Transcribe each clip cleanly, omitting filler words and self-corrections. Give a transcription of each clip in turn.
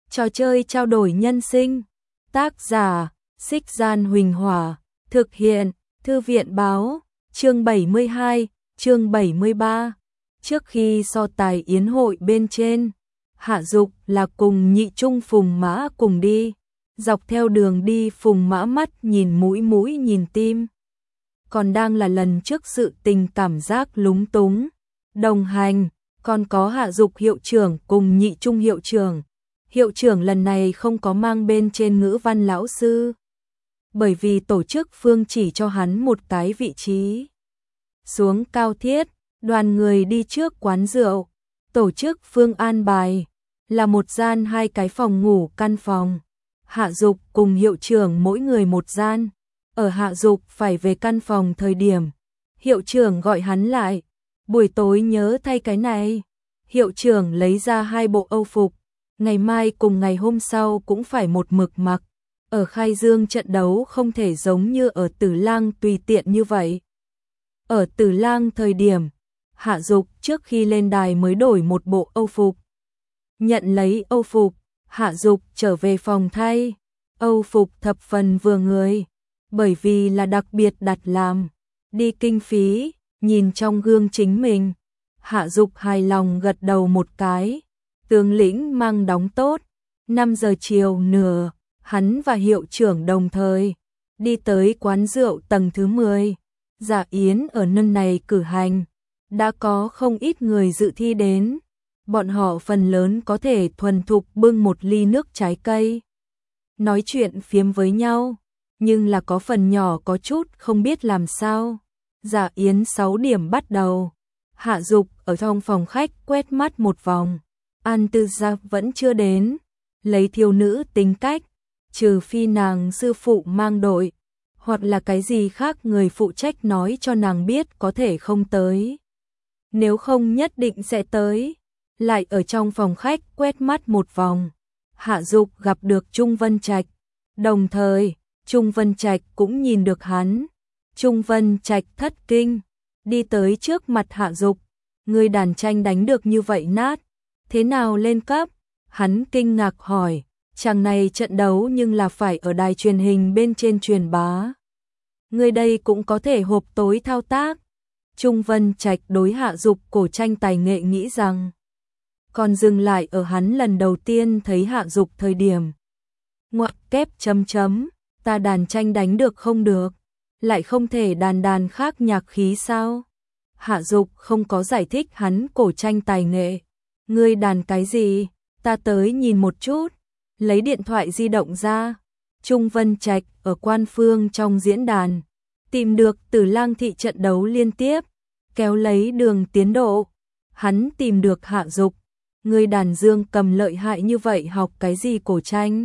Trò chơi trao đổi nhân sinh. Tác giả: Xích Gian Huỳnh Hỏa. Thực hiện: Thư viện Báo. Chương 72, chương 73. Trước khi so tài yến hội bên trên, Hạ Dục là cùng Nhị Trung Phùng Mã cùng đi. Dọc theo đường đi Phùng Mã mắt nhìn mũi nhìn tim. Còn đang là lần trước sự tình cảm giác lúng túng. Đồng hành, còn có Hạ Dục hiệu trưởng cùng Nhị Trung hiệu trưởng. Hiệu trưởng lần này không có mang bên trên ngữ văn lão sư, bởi vì tổ chức phương chỉ cho hắn một cái vị trí. Xuống cao thiết, đoàn người đi trước quán rượu. Tổ chức phương an bài là một gian 2 cái phòng ngủ căn phòng. Hạ Dục cùng hiệu trưởng mỗi người một gian. Ở Hạ Dục phải về căn phòng thời điểm, hiệu trưởng gọi hắn lại. Buổi tối nhớ thay cái này. Hiệu trưởng lấy ra 2 bộ âu phục. Ngày mai cùng ngày hôm sau cũng phải một mực mặc. Ở Khai Dương trận đấu không thể giống như ở Tử Lang tùy tiện như vậy. Ở Tử Lang thời điểm, Hạ Dục trước khi lên đài mới đổi một bộ âu phục. Nhận lấy âu phục, Hạ Dục trở về phòng thay. Âu phục thập phần vừa người, bởi vì là đặc biệt đặt làm. Đi kinh phí, nhìn trong gương chính mình, Hạ Dục hài lòng gật đầu một cái. Tướng lĩnh mang đóng tốt. 5 giờ chiều nửa, hắn và hiệu trưởng đồng thời đi tới quán rượu tầng thứ 10. Dạ yến ở nơi này cử hành, đã có không ít người dự thi đến. Bọn họ phần lớn có thể thuần thục bưng một ly nước trái cây, nói chuyện phiếm với nhau, nhưng là có phần nhỏ có chút không biết làm sao. Dạ yến 6 điểm bắt đầu. Hạ Dục ở trong phòng khách quét mắt một vòng. An Tư Gia vẫn chưa đến. Lấy thiếu nữ tính cách, trừ phi nàng sư phụ mang đội, hoặc là cái gì khác người phụ trách nói cho nàng biết có thể không tới. Nếu không nhất định sẽ tới. Lại ở trong phòng khách quét mắt một vòng. Hạ Dục gặp được Trung Vân Trạch. Đồng thời, Trung Vân Trạch cũng nhìn được hắn. Trung Vân Trạch thất kinh, đi tới trước mặt Hạ Dục. Người đàn tranh đánh được như vậy nát, thế nào lên cấp? Hắn kinh ngạc hỏi, chàng này trận đấu nhưng là phải ở đài truyền hình bên trên truyền bá. Người đây cũng có thể hộp tối thao tác. Trung Vân Trạch đối Hạ Dục cổ tranh tài nghệ nghĩ rằng, còn dừng lại ở hắn lần đầu tiên thấy Hạ Dục thời điểm. Ngoặc kép chấm chấm, ta đàn tranh đánh được không được, lại không thể đàn khác nhạc khí sao? Hạ Dục không có giải thích hắn cổ tranh tài nghệ. Ngươi đàn cái gì? Ta tới nhìn một chút. Lấy điện thoại di động ra. Trung Vân Trạch ở Quan Phương trong diễn đàn tìm được Tử Lang thị trận đấu liên tiếp, kéo lấy đường tiến độ. Hắn tìm được Hạ Dục. Ngươi đàn dương cầm lợi hại như vậy học cái gì cổ tranh?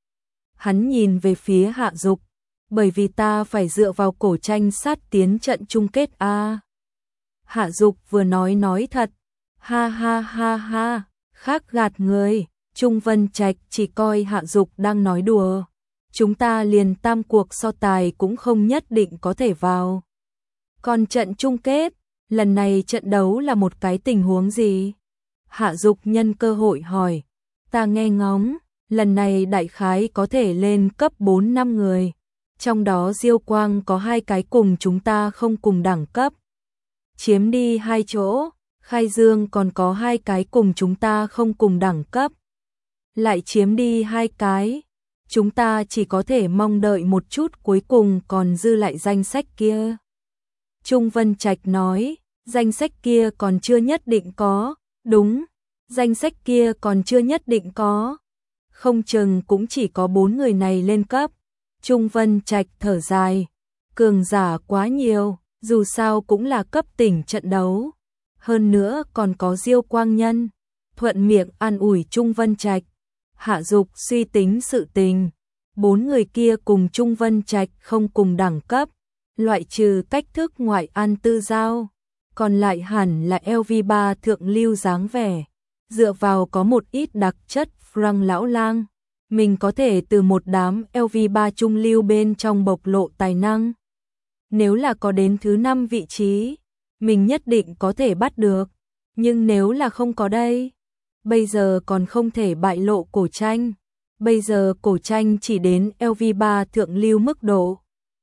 Hắn nhìn về phía Hạ Dục. Bởi vì ta phải dựa vào cổ tranh sát tiến trận chung kết a. Hạ Dục vừa nói thật. Ha ha ha ha, khác gạt người. Trung Vân Trạch chỉ coi Hạ Dục đang nói đùa. Chúng ta liền tam cuộc so tài cũng không nhất định có thể vào. Còn trận chung kết, lần này trận đấu là một cái tình huống gì? Hạ Dục nhân cơ hội hỏi. Ta nghe ngóng, lần này đại khái có thể lên cấp 4-5 người. Trong đó Diêu Quang có 2 cái cùng chúng ta không cùng đẳng cấp, chiếm đi 2 chỗ. Khai Dương còn có 2 cái cùng chúng ta không cùng đẳng cấp, lại chiếm đi 2 cái. Chúng ta chỉ có thể mong đợi một chút, cuối cùng còn dư lại danh sách kia. Trung Vân Trạch nói, danh sách kia còn chưa nhất định có. Đúng, danh sách kia còn chưa nhất định có. Không chừng cũng chỉ có 4 người này lên cấp. Trung Vân Trạch thở dài, cường giả quá nhiều, dù sao cũng là cấp tỉnh trận đấu. Hơn nữa còn có Diêu Quang Nhân. Thuận miệng an ủi Trung Vân Trạch. Hạ Dục suy tính sự tình. 4 người kia cùng Trung Vân Trạch không cùng đẳng cấp, loại trừ cách thức ngoại An Tư Giao, còn lại hẳn là LV3 thượng lưu dáng vẻ. Dựa vào có một ít đặc chất Frank lão lang, mình có thể từ một đám LV3 trung lưu bên trong bộc lộ tài năng. Nếu là có đến thứ 5 vị trí, mình nhất định có thể bắt được. Nhưng nếu là không có đây, bây giờ còn không thể bại lộ cổ tranh. Bây giờ cổ tranh chỉ đến LV3 thượng lưu mức độ.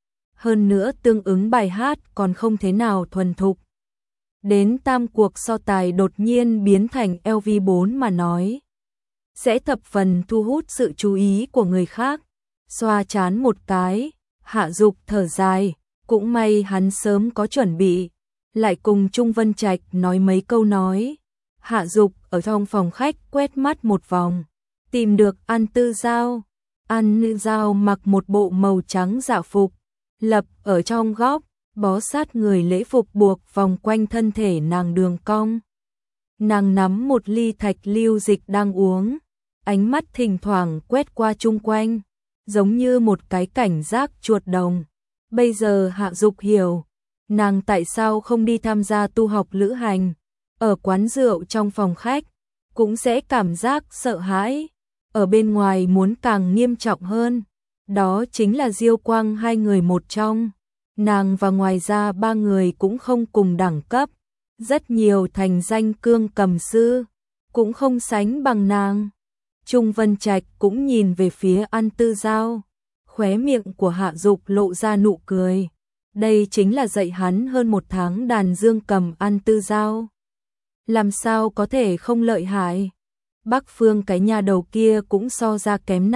Hơn nữa tương ứng bài hát còn không thế nào thuần thục. Đến tam cuộc so tài đột nhiên biến thành LV4 mà nói. Sẽ thập phần thu hút sự chú ý của người khác. Xoa chán một cái, Hạ Dục thở dài, cũng may hắn sớm có chuẩn bị. Lại cùng Trung Vân Trạch nói mấy câu nói. Hạ Dục ở trong phòng khách quét mắt một vòng, tìm được An Tư Giao. An Tư Giao mặc một bộ màu trắng dạ phục, lập ở trong góc, bó sát người lễ phục buộc vòng quanh thân thể nàng đường cong. Nàng nắm một ly thạch lưu dịch đang uống, ánh mắt thỉnh thoảng quét qua chung quanh, giống như một cái cảnh giác chuột đồng. Bây giờ Hạ Dục hiểu, nàng tại sao không đi tham gia tu học lữ hành, ở quán rượu trong phòng khách, cũng sẽ cảm giác sợ hãi, ở bên ngoài muốn càng nghiêm trọng hơn. Đó chính là Diêu Quang hai người một trong, nàng và ngoài ra ba người cũng không cùng đẳng cấp, rất nhiều thành danh cương cầm sư, cũng không sánh bằng nàng. Trung Vân Trạch cũng nhìn về phía An Tư Giao, khóe miệng của Hạ Dục lộ ra nụ cười. Đây chính là dạy hắn hơn một tháng đàn dương cầm An Tư Giao. Làm sao có thể không lợi hại? Bắc Phương cái nhà đầu kia cũng so ra kém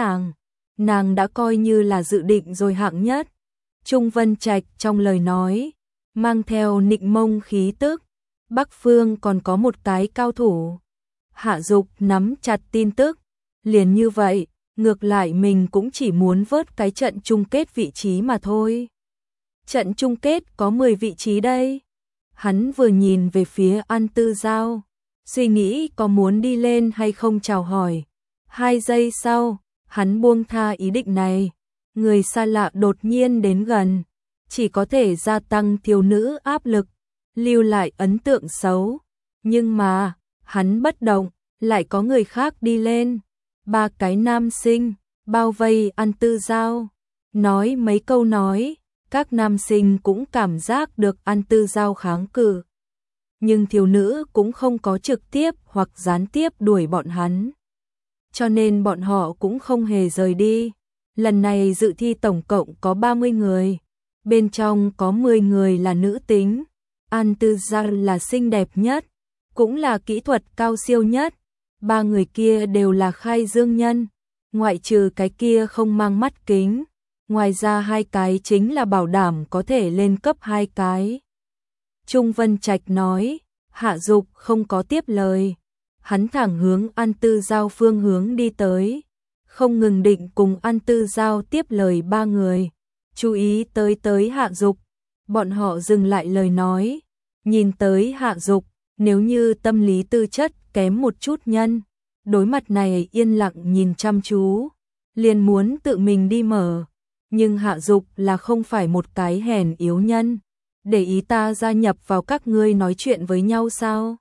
nàng đã coi như là dự định rồi hạng nhất. Trung Vân Trạch trong lời nói, mang theo nịnh mông khí tức. Bắc Phương còn có một cái cao thủ. Hạ Dục nắm chặt tin tức. Liền như vậy, ngược lại mình cũng chỉ muốn vớt cái trận chung kết vị trí mà thôi. Trận chung kết có 10 vị trí đây. Hắn vừa nhìn về phía An Tư Giao, suy nghĩ có muốn đi lên hay không chào hỏi. 2 giây sau, hắn buông tha ý định này. Người xa lạ đột nhiên đến gần, chỉ có thể gia tăng thiếu nữ áp lực, lưu lại ấn tượng xấu. Nhưng mà, hắn bất động, lại có người khác đi lên. 3 cái nam sinh, bao vây An Tư Giao, nói mấy câu nói. Các nam sinh cũng cảm giác được An Tư Giao kháng cự. Nhưng thiếu nữ cũng không có trực tiếp hoặc gián tiếp đuổi bọn hắn. Cho nên bọn họ cũng không hề rời đi. Lần này dự thi tổng cộng có 30 người. Bên trong có 10 người là nữ tính. An Tư Giao là xinh đẹp nhất, cũng là kỹ thuật cao siêu nhất. 3 người kia đều là khai dương nhân, ngoại trừ cái kia không mang mắt kính. Ngoài ra 2 cái chính là bảo đảm có thể lên cấp 2 cái. Trung Vân Trạch nói, Hạ Dục không có tiếp lời. Hắn thẳng hướng An Tư Giao phương hướng đi tới, không ngừng định cùng An Tư Giao tiếp lời 3 người. Chú ý tới Hạ Dục, bọn họ dừng lại lời nói, nhìn tới Hạ Dục, nếu như tâm lý tư chất kém một chút nhân, đối mặt này yên lặng nhìn chăm chú, liền muốn tự mình đi mở. Nhưng Hạ Dục là không phải một cái hèn yếu nhân, để ý ta gia nhập vào các ngươi nói chuyện với nhau sao?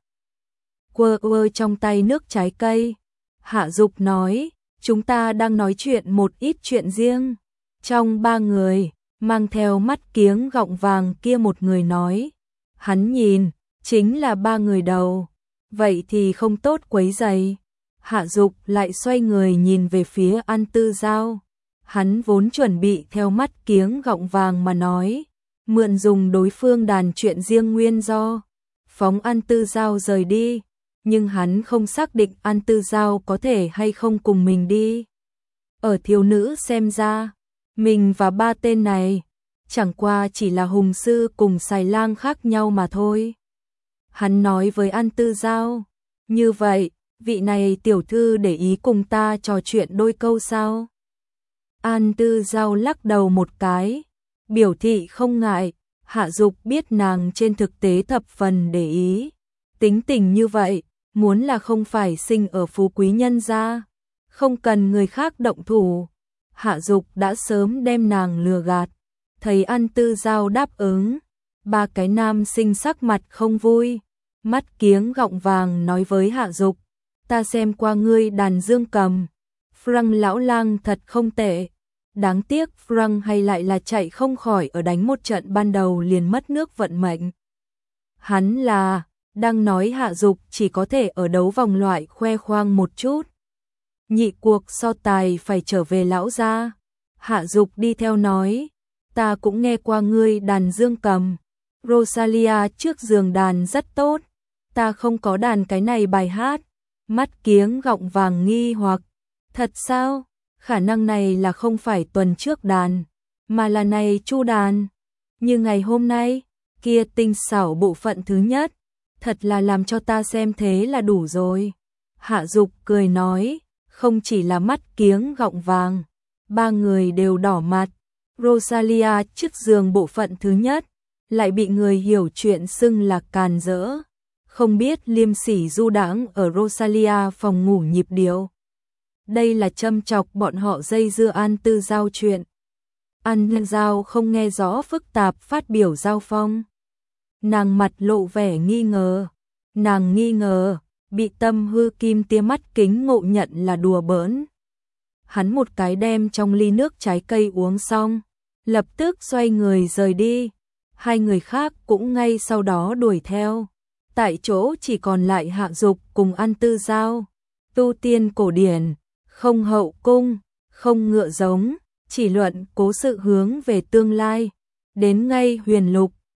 Quơ trong tay nước trái cây, Hạ Dục nói, chúng ta đang nói chuyện một ít chuyện riêng. Trong 3 người, mang theo mắt kiếng gọng vàng kia một người nói, hắn nhìn, chính là 3 người đầu, vậy thì không tốt quấy rầy. Hạ Dục lại xoay người nhìn về phía An Tư Giao. Hắn vốn chuẩn bị theo mắt kiếng gọng vàng mà nói, mượn dùng đối phương đàn chuyện riêng nguyên do, phóng An Tư Giao rời đi, nhưng hắn không xác định An Tư Giao có thể hay không cùng mình đi. Ở thiếu nữ xem ra, mình và 3 tên này, chẳng qua chỉ là hùng sư cùng xài lang khác nhau mà thôi. Hắn nói với An Tư Giao, như vậy, vị này tiểu thư để ý cùng ta trò chuyện đôi câu sao? An Tư Giao lắc đầu một cái, biểu thị không ngại. Hạ Dục biết nàng trên thực tế thập phần để ý. Tính tình như vậy, muốn là không phải sinh ở phú quý nhân gia, không cần người khác động thủ. Hạ Dục đã sớm đem nàng lừa gạt. Thấy An Tư Giao đáp ứng, 3 cái nam sinh sắc mặt không vui. Mắt kiếng gọng vàng nói với Hạ Dục, ta xem qua ngươi đàn dương cầm, Frank lão lang thật không tệ. Đáng tiếc Frank hay lại là chạy không khỏi ở đánh một trận ban đầu liền mất nước vận mệnh. Hắn là, đang nói Hạ Dục chỉ có thể ở đấu vòng loại khoe khoang một chút. Nhị cuộc so tài phải trở về lão gia. Hạ Dục đi theo nói, ta cũng nghe qua ngươi đàn dương cầm. Rosalia trước giường đàn rất tốt, ta không có đàn cái này bài hát. Mắt kiếng gọng vàng nghi hoặc, thật sao? Khả năng này là không phải tuần trước đàn, mà là này chu đàn. Như ngày hôm nay, kia tinh xảo bộ phận thứ nhất, thật là làm cho ta xem thế là đủ rồi. Hạ Dục cười nói, không chỉ là mắt kiếng gọng vàng, ba người đều đỏ mặt. Rosalia trước giường bộ phận thứ nhất, lại bị người hiểu chuyện xưng là càn rỡ. Không biết liêm sỉ du đãng ở Rosalia phòng ngủ nhịp điệu. Đây là châm chọc bọn họ dây dưa An Tư Giao chuyện. An Giao không nghe rõ phức tạp phát biểu giao phong. Nàng mặt lộ vẻ nghi ngờ. Nàng nghi ngờ, bị Tâm Hư Kim tia mắt kính ngộ nhận là đùa bỡn. Hắn một cái đem trong ly nước trái cây uống xong, lập tức xoay người rời đi. Hai người khác cũng ngay sau đó đuổi theo. Tại chỗ chỉ còn lại Hạ Dục cùng An Tư Giao. Tu tiên cổ điển, không hậu cung, không ngựa giống, chỉ luận cố sự hướng về tương lai. Đến ngay huyền lục,